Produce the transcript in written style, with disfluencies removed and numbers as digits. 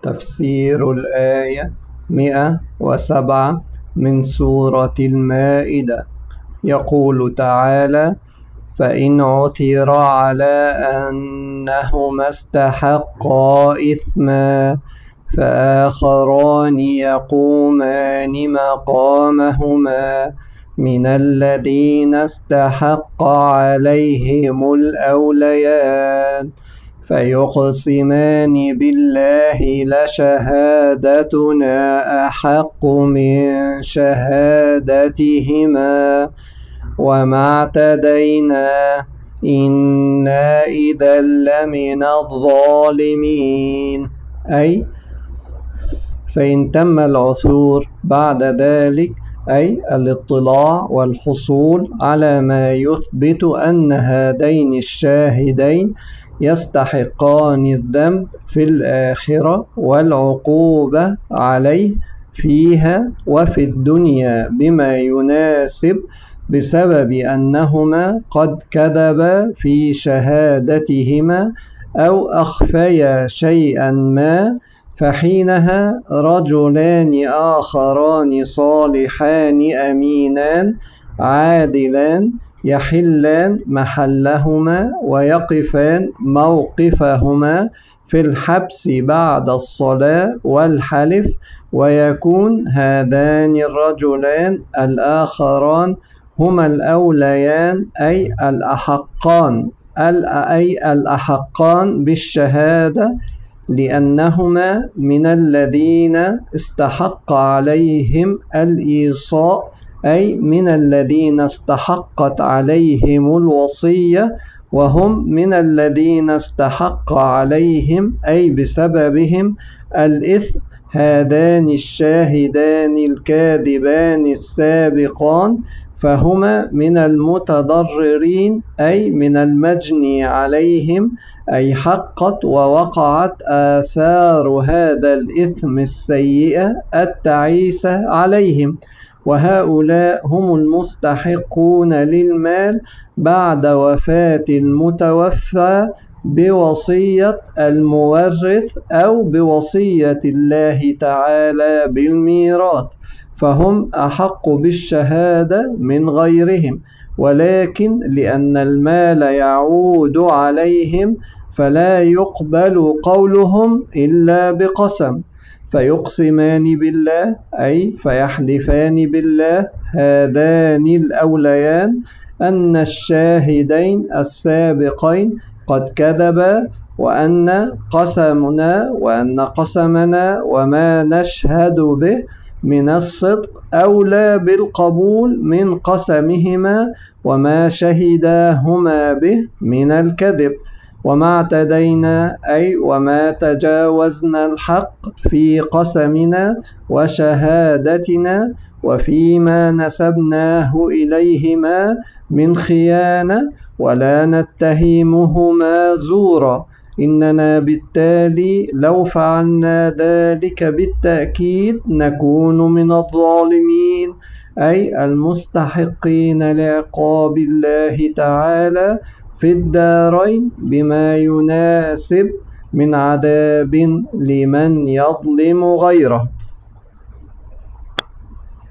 تفسير الآية 107 من سورة المائدة. يقول تعالى: فإن عثر على أنهما استحقا إثما فآخران يقومان مقامهما من الذين استحق عليهم الأوليان فيقسمان بالله لشهادتنا أحق من شهادتهما وما اعتدينا إنا إذا لمن الظالمين. أي فإن تم العثور بعد ذلك، أي الاطلاع والحصول على ما يثبت أن هذين الشاهدين يستحقان الذنب في الآخرة والعقوبة عليه فيها وفي الدنيا بما يناسب بسبب أنهما قد كذبا في شهادتهما أو أخفيا شيئا ما، فحينها رجلان آخران صالحان أمينان عادلان يحلان محلهما ويقفان موقفهما في الحبس بعد الصلاة والحلف، ويكون هذان الرجلان الآخران هما الأوليان أي الأحقان بالشهادة، لأنهما من الذين استحق عليهم الإيصاء، أي من الذين استحقت عليهم الوصية، وهم من الذين استحق عليهم أي بسببهم الإثم هذان الشاهدان الكاذبان السابقان، فهما من المتضررين أي من المجني عليهم، أي حقت ووقعت آثار هذا الإثم السيئة التعيسة عليهم، وهؤلاء هم المستحقون للمال بعد وفاة المتوفى بوصية المورث أو بوصية الله تعالى بالميراث، فهم أحق بالشهادة من غيرهم، ولكن لأن المال يعود عليهم فلا يقبل قولهم إلا بقسم، فيقسمان بالله أي فيحلفان بالله هذان الأوليان أن الشاهدين السابقين قد كذبا، وأن قسمنا وما نشهد به من الصدق أولى بالقبول من قسمهما وما شهداهما به من الكذب، وما اعتدينا أي وما تجاوزنا الحق في قسمنا وشهادتنا وفيما نسبناه إليهما من خيانة، ولا نتهمهما زورا، إننا بالتالي لو فعلنا ذلك بالتأكيد نكون من الظالمين، أي المستحقين لعقاب الله تعالى في الدارين بما يناسب من عذاب لمن يظلم غيره.